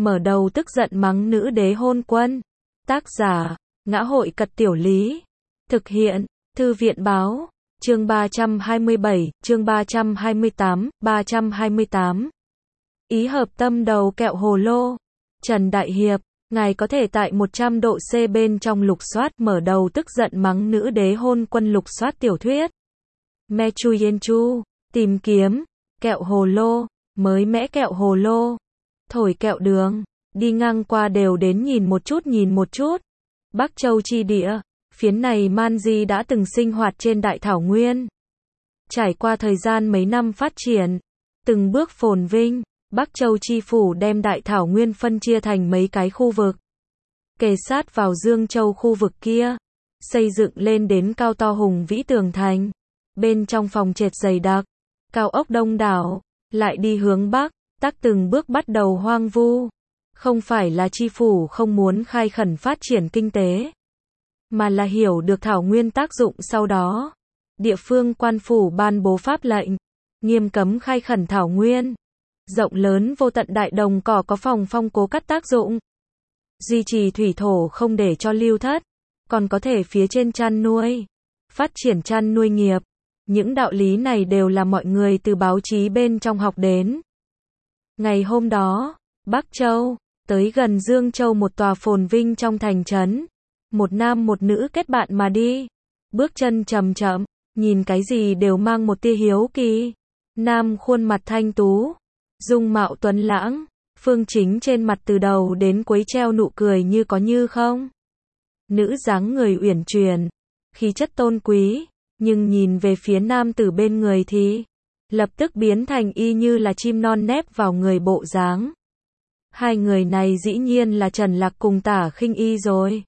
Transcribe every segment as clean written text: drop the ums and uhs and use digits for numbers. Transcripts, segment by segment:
mở đầu tức giận mắng nữ đế hôn quân. Tác giả, Ngã Hội Cật Tiểu Lý. Thực hiện, Thư viện Báo. Chương 327, chương 328. Ý hợp tâm đầu kẹo hồ lô. Trần Đại Hiệp, ngài có thể tại 100 độ C bên trong lục soát mở đầu tức giận mắng nữ đế hôn quân lục soát tiểu thuyết. Mechu Yenchu, tìm kiếm, kẹo hồ lô, mới mẽ kẹo hồ lô, thổi kẹo đường, đi ngang qua đều đến nhìn một chút. Bắc Châu chi địa, phiến này Manji đã từng sinh hoạt trên đại thảo nguyên. Trải qua thời gian mấy năm phát triển, từng bước phồn vinh, Bắc Châu chi phủ đem đại thảo nguyên phân chia thành mấy cái khu vực. Kề sát vào Dương Châu khu vực kia, xây dựng lên đến cao to hùng vĩ tường thành. Bên trong phòng trệt dày đặc, cao ốc đông đảo, lại đi hướng Bắc, tắc từng bước bắt đầu hoang vu. Không phải là chi phủ không muốn khai khẩn phát triển kinh tế, mà là hiểu được thảo nguyên tác dụng sau đó. Địa phương quan phủ ban bố pháp lệnh, nghiêm cấm khai khẩn thảo nguyên. Rộng lớn vô tận đại đồng cỏ có phòng phong cố cắt tác dụng. Duy trì thủy thổ không để cho lưu thất, còn có thể phía trên chăn nuôi, phát triển chăn nuôi nghiệp. Những đạo lý này đều là mọi người từ báo chí bên trong học đến. Ngày hôm đó, Bắc Châu, tới gần Dương Châu một tòa phồn vinh trong thành trấn. Một nam một nữ kết bạn mà đi. Bước chân chậm chậm, nhìn cái gì đều mang một tia hiếu kỳ. Nam khuôn mặt thanh tú, dung mạo tuấn lãng, Phương Chính trên mặt từ đầu đến cuối treo nụ cười như có như không. Nữ dáng người uyển chuyển, khí chất tôn quý, nhưng nhìn về phía nam tử bên người thì lập tức biến thành y như là chim non nép vào người bộ dáng. Hai người này dĩ nhiên là Trần Lạc cùng Tả Khinh Y rồi.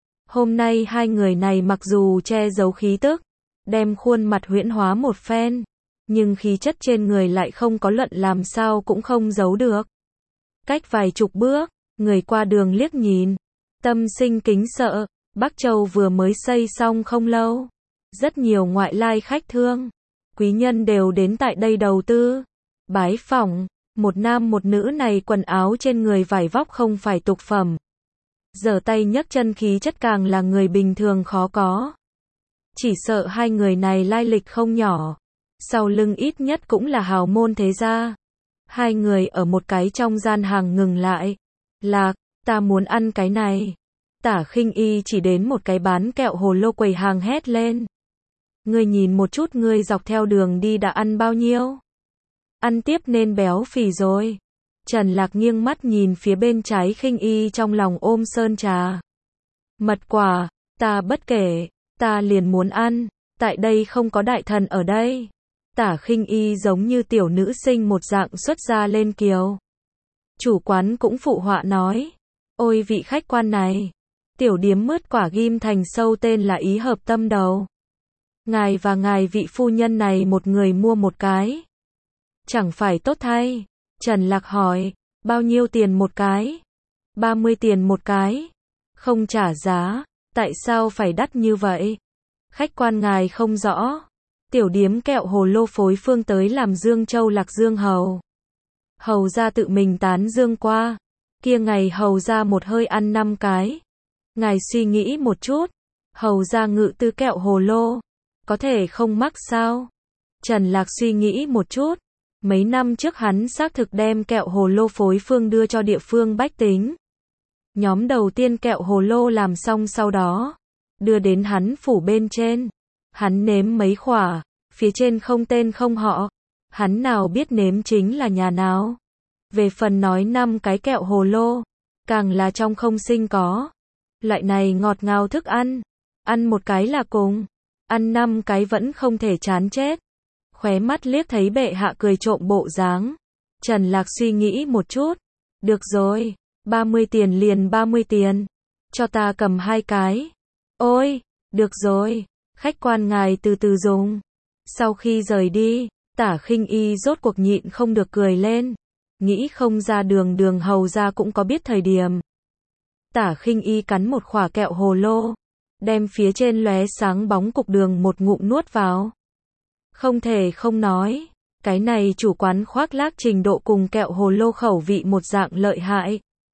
Hôm nay hai người này mặc dù che giấu khí tức, đem khuôn mặt huyễn hóa một phen, nhưng khí chất trên người lại không có luận làm sao cũng không giấu được. Cách vài chục bước, người qua đường liếc nhìn, tâm sinh kính sợ. Bắc Châu vừa mới xây xong không lâu, rất nhiều ngoại lai khách thương, quý nhân đều đến tại đây đầu tư, bái phỏng. Một nam một nữ này quần áo trên người vải vóc không phải tục phẩm. Giở tay nhấc chân khí chất càng là người bình thường khó có. Chỉ sợ hai người này lai lịch không nhỏ. Sau lưng ít nhất cũng là hào môn thế gia. Hai người ở một cái trong gian hàng ngừng lại. Lạc, ta muốn ăn cái này. Tả Khinh Y chỉ đến một cái bán kẹo hồ lô quầy hàng hét lên. Ngươi nhìn một chút ngươi dọc theo đường đi đã ăn bao nhiêu? Ăn tiếp nên béo phì rồi. Trần Lạc nghiêng mắt nhìn phía bên trái Khinh Y trong lòng ôm sơn trà. Mật quả, ta bất kể, ta liền muốn ăn, tại đây không có đại thần ở đây. Tả Khinh Y giống như tiểu nữ sinh một dạng xuất ra lên kiều. Chủ quán cũng phụ họa nói, ôi vị khách quan này, tiểu điếm mứt quả ghim thành sâu tên là Ý Hợp Tâm Đầu. Ngài và ngài vị phu nhân này một người mua một cái. Chẳng phải tốt thay? Trần Lạc hỏi, bao nhiêu tiền một cái? 30 tiền một cái. Không trả giá, tại sao phải đắt như vậy? Khách quan ngài không rõ. Tiểu điếm kẹo hồ lô phối phương tới làm Dương Châu Lạc Dương hầu. Hầu ra tự mình tán dương qua. Kia ngày hầu ra một hơi ăn 5 cái. Ngài suy nghĩ một chút. Hầu ra ngự tư kẹo hồ lô. Có thể không mắc sao? Trần Lạc suy nghĩ một chút. Mấy năm trước hắn xác thực đem kẹo hồ lô phối phương đưa cho địa phương bách tính. Nhóm đầu tiên kẹo hồ lô làm xong sau đó, đưa đến hắn phủ bên trên. Hắn nếm mấy khỏa, phía trên không tên không họ. Hắn nào biết nếm chính là nhà nào. Về phần nói 5 cái kẹo hồ lô, càng là trong không sinh có. Loại này ngọt ngào thức ăn, ăn một cái là cùng, ăn 5 cái vẫn không thể chán chết. Khóe mắt liếc thấy bệ hạ cười trộm bộ dáng. Trần Lạc suy nghĩ một chút. Được rồi, 30 tiền liền 30 tiền. Cho ta cầm 2 cái. Ôi, được rồi, khách quan ngài từ từ dùng. Sau khi rời đi, Tả Khinh Y rốt cuộc nhịn không được cười lên. Nghĩ không ra đường hầu ra cũng có biết thời điểm. Tả Khinh Y cắn một khỏa kẹo hồ lô, đem phía trên lóe sáng bóng cục đường một ngụm nuốt vào. Không thể không nói, cái này chủ quán khoác lác trình độ cùng kẹo hồ lô khẩu vị một dạng lợi hại.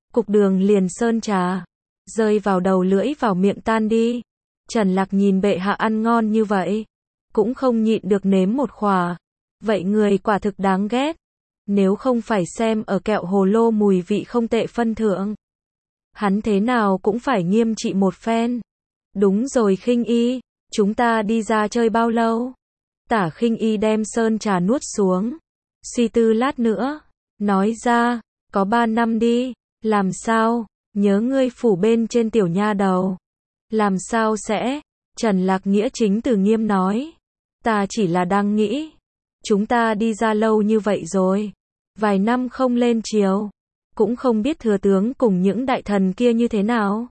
cục đường liền sơn trà, rơi vào đầu lưỡi vào miệng tan đi. Trần Lạc nhìn bệ hạ ăn ngon như vậy, cũng không nhịn được nếm một khỏa. Vậy người quả thực đáng ghét. Nếu không phải xem ở kẹo hồ lô mùi vị không tệ phân thượng, hắn thế nào cũng phải nghiêm trị một phen. Đúng rồi Khinh Y, chúng ta đi ra chơi bao lâu? Tả Khinh Y đem sơn trà nuốt xuống, suy tư lát nữa, nói ra, có 3 năm đi. Làm sao? Nhớ ngươi phủ bên trên tiểu nha đầu. Làm sao sẽ? Trần Lạc nghĩa chính từ nghiêm nói. Ta chỉ là đang nghĩ, chúng ta đi ra lâu như vậy rồi, vài năm không lên triều, cũng không biết thừa tướng cùng những đại thần kia như thế nào.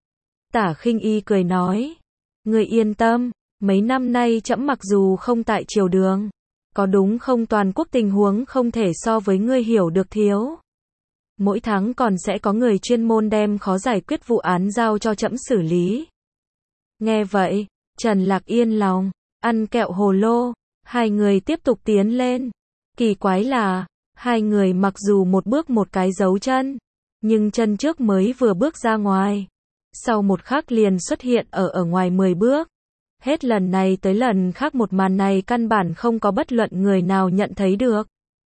Tả Khinh Y cười nói, ngươi yên tâm, mấy năm nay trẫm mặc dù không tại triều đường, có đúng không toàn quốc tình huống không thể so với ngươi hiểu được thiếu. Mỗi tháng còn sẽ có người chuyên môn đem khó giải quyết vụ án giao cho trẫm xử lý. Nghe vậy, Trần Lạc yên lòng, ăn kẹo hồ lô, hai người tiếp tục tiến lên. Kỳ quái là, hai người mặc dù một bước một cái dấu chân, nhưng chân trước mới vừa bước ra ngoài, sau một khắc liền xuất hiện ở ngoài 10 bước. Hết lần này tới lần khác một màn này căn bản không có bất luận người nào nhận thấy được.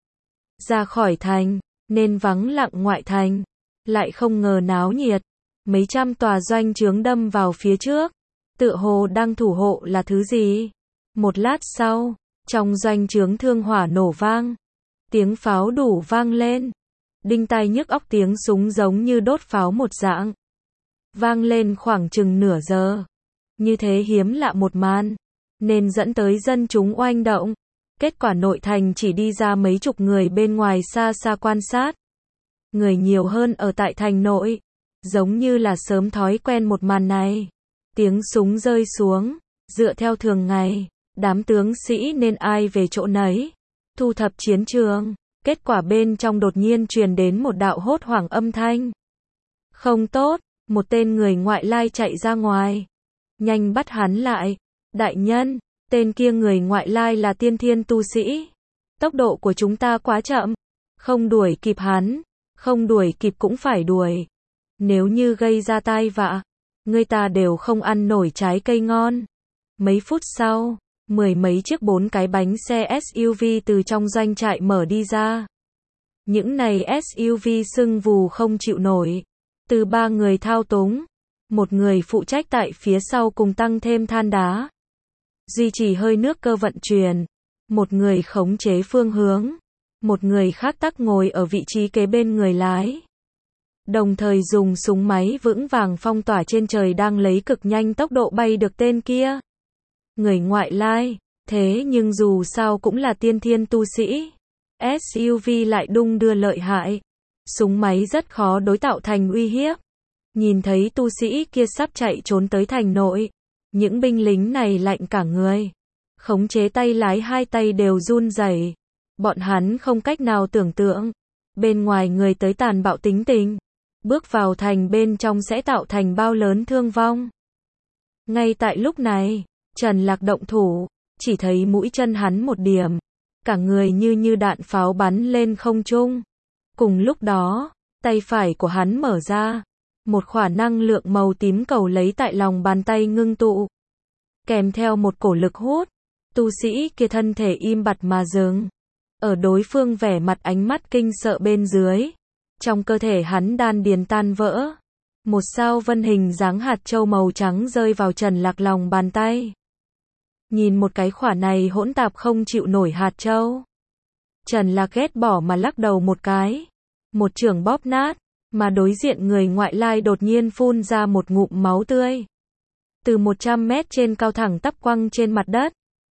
Ra khỏi thành, nên vắng lặng ngoại thành, lại không ngờ náo nhiệt, mấy trăm tòa doanh trướng đâm vào phía trước, tựa hồ đang thủ hộ là thứ gì. Một lát sau, trong doanh trướng thương hỏa nổ vang, tiếng pháo đủ vang lên, đinh tai nhức óc tiếng súng giống như đốt pháo một dạng, vang lên khoảng chừng nửa giờ. Như thế hiếm lạ một màn, nên dẫn tới dân chúng oanh động. Kết quả nội thành chỉ đi ra mấy chục người bên ngoài xa xa quan sát. Người nhiều hơn ở tại thành nội, giống như là sớm thói quen một màn này. Tiếng súng rơi xuống, dựa theo thường ngày, đám tướng sĩ nên ai về chỗ nấy, thu thập chiến trường. Kết quả bên trong đột nhiên truyền đến một đạo hốt hoảng âm thanh. Không tốt, một tên người ngoại lai chạy ra ngoài. Nhanh bắt hắn lại. Đại nhân, tên kia người ngoại lai là tiên thiên tu sĩ. Tốc độ của chúng ta quá chậm, không đuổi kịp hắn, không đuổi kịp cũng phải đuổi. Nếu như gây ra tai vạ, người ta đều không ăn nổi trái cây ngon. Mấy phút sau, mười mấy chiếc 4 cái bánh xe SUV từ trong doanh trại mở đi ra. Những này SUV sưng vù không chịu nổi, từ 3 người thao túng, một người phụ trách tại phía sau cùng tăng thêm than đá, duy trì hơi nước cơ vận chuyển, một người khống chế phương hướng, một người khác tắc ngồi ở vị trí kế bên người lái. Đồng thời dùng súng máy vững vàng phong tỏa trên trời đang lấy cực nhanh tốc độ bay được tên kia. Người ngoại lai, thế nhưng dù sao cũng là tiên thiên tu sĩ. SUV lại đung đưa lợi hại. Súng máy rất khó đối tạo thành uy hiếp. Nhìn thấy tu sĩ kia sắp chạy trốn tới thành nội, những binh lính này lạnh cả người. Khống chế tay lái hai tay đều run rẩy. Bọn hắn không cách nào tưởng tượng, bên ngoài người tới tàn bạo tính tình, bước vào thành bên trong sẽ tạo thành bao lớn thương vong. Ngay tại lúc này, Trần Lạc động thủ, chỉ thấy mũi chân hắn một điểm, cả người như đạn pháo bắn lên không trung. Cùng lúc đó, tay phải của hắn mở ra, một khỏa năng lượng màu tím cầu lấy tại lòng bàn tay ngưng tụ, kèm theo một cổ lực hút, tu sĩ kia thân thể im bặt mà dừng. Ở đối phương vẻ mặt ánh mắt kinh sợ bên dưới, trong cơ thể hắn đan điền tan vỡ, một sao vân hình dáng hạt châu màu trắng rơi vào Trần Lạc lòng bàn tay. Nhìn một cái khỏa này hỗn tạp không chịu nổi hạt châu, Trần Lạc ghét bỏ mà lắc đầu một cái, một chưởng bóp nát, mà đối diện người ngoại lai đột nhiên phun ra một ngụm máu tươi. Từ 100 mét trên cao thẳng tắp quăng trên mặt đất.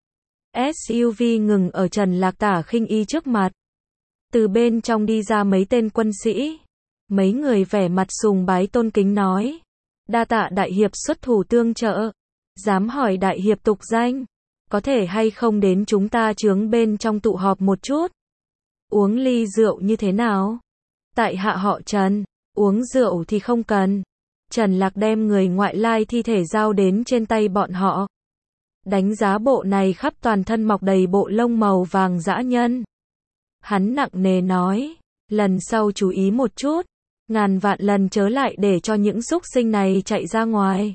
SUV ngừng ở Trần Lạc Tả Khinh Y trước mặt. Từ bên trong đi ra mấy tên quân sĩ. Mấy người vẻ mặt sùng bái tôn kính nói. Đa tạ đại hiệp xuất thủ tương trợ. Dám hỏi đại hiệp tục danh, có thể hay không đến chúng ta chướng bên trong tụ họp một chút? Uống ly rượu như thế nào? Tại hạ họ Trần, uống rượu thì không cần. Trần Lạc đem người ngoại lai thi thể giao đến trên tay bọn họ. Đánh giá bộ này khắp toàn thân mọc đầy bộ lông màu vàng dã nhân. Hắn nặng nề nói, lần sau chú ý một chút, ngàn vạn lần chớ lại để cho những súc sinh này chạy ra ngoài.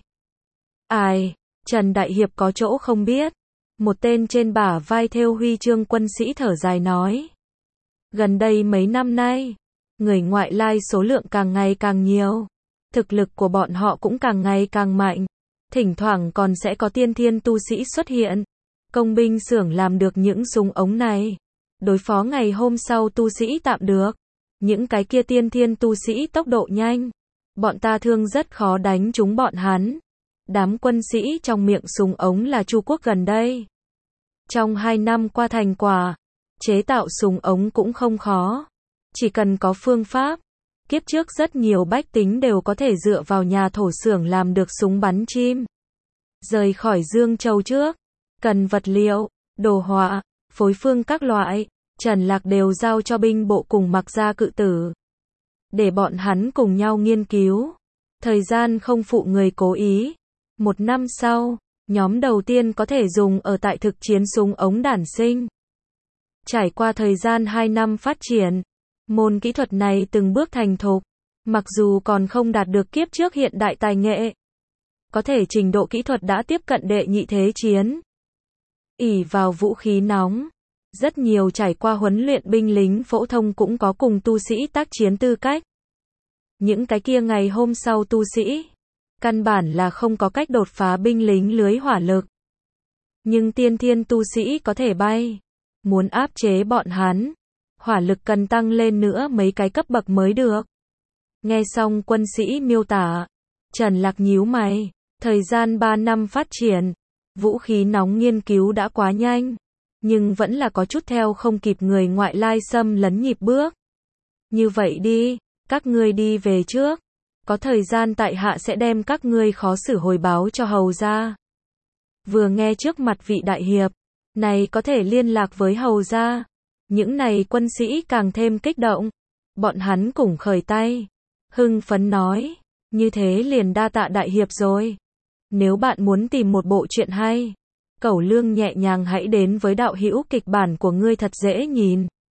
Ai, Trần Đại Hiệp có chỗ không biết. Một tên trên bả vai thêu huy chương quân sĩ thở dài nói. Gần đây mấy năm nay, người ngoại lai số lượng càng ngày càng nhiều. Thực lực của bọn họ cũng càng ngày càng mạnh. Thỉnh thoảng còn sẽ có tiên thiên tu sĩ xuất hiện. Công binh xưởng làm được những súng ống này. Đối phó ngày hôm sau tu sĩ tạm được. Những cái kia tiên thiên tu sĩ tốc độ nhanh. Bọn ta thương rất khó đánh trúng bọn hắn. Đám quân sĩ trong miệng súng ống là Chu Quốc gần đây. Trong 2 năm qua thành quả, chế tạo súng ống cũng không khó. Chỉ cần có phương pháp. Kiếp trước rất nhiều bách tính đều có thể dựa vào nhà thổ xưởng làm được súng bắn chim. Rời khỏi Dương Châu trước, cần vật liệu, đồ họa, phối phương các loại, Trần Lạc đều giao cho binh bộ cùng Mặc Gia Cự Tử. Để bọn hắn cùng nhau nghiên cứu. Thời gian không phụ người cố ý. 1 năm sau, nhóm đầu tiên có thể dùng ở tại thực chiến súng ống đản sinh. Trải qua thời gian 2 năm phát triển, môn kỹ thuật này từng bước thành thục, mặc dù còn không đạt được kiếp trước hiện đại tài nghệ. Có thể trình độ kỹ thuật đã tiếp cận đệ nhị thế chiến. Ỷ vào vũ khí nóng, rất nhiều trải qua huấn luyện binh lính phổ thông cũng có cùng tu sĩ tác chiến tư cách. Những cái kia ngày hôm sau tu sĩ, căn bản là không có cách đột phá binh lính lưới hỏa lực. Nhưng tiên thiên tu sĩ có thể bay. Muốn áp chế bọn hắn, hỏa lực cần tăng lên nữa mấy cái cấp bậc mới được. Nghe xong quân sĩ miêu tả, Trần Lạc nhíu mày. Thời gian 3 năm phát triển, vũ khí nóng nghiên cứu đã quá nhanh, nhưng vẫn là có chút theo không kịp người ngoại lai xâm lấn nhịp bước. Như vậy đi, các ngươi đi về trước. Có thời gian tại hạ sẽ đem các ngươi khó xử hồi báo cho hầu gia. Vừa nghe trước mặt vị đại hiệp này có thể liên lạc với hầu gia, những này quân sĩ càng thêm kích động. Bọn hắn cùng khởi tay, hưng phấn nói, như thế liền đa tạ đại hiệp rồi. Nếu bạn muốn tìm một bộ truyện hay, cẩu lương nhẹ nhàng hãy đến với đạo hữu kịch bản của ngươi thật dễ nhìn.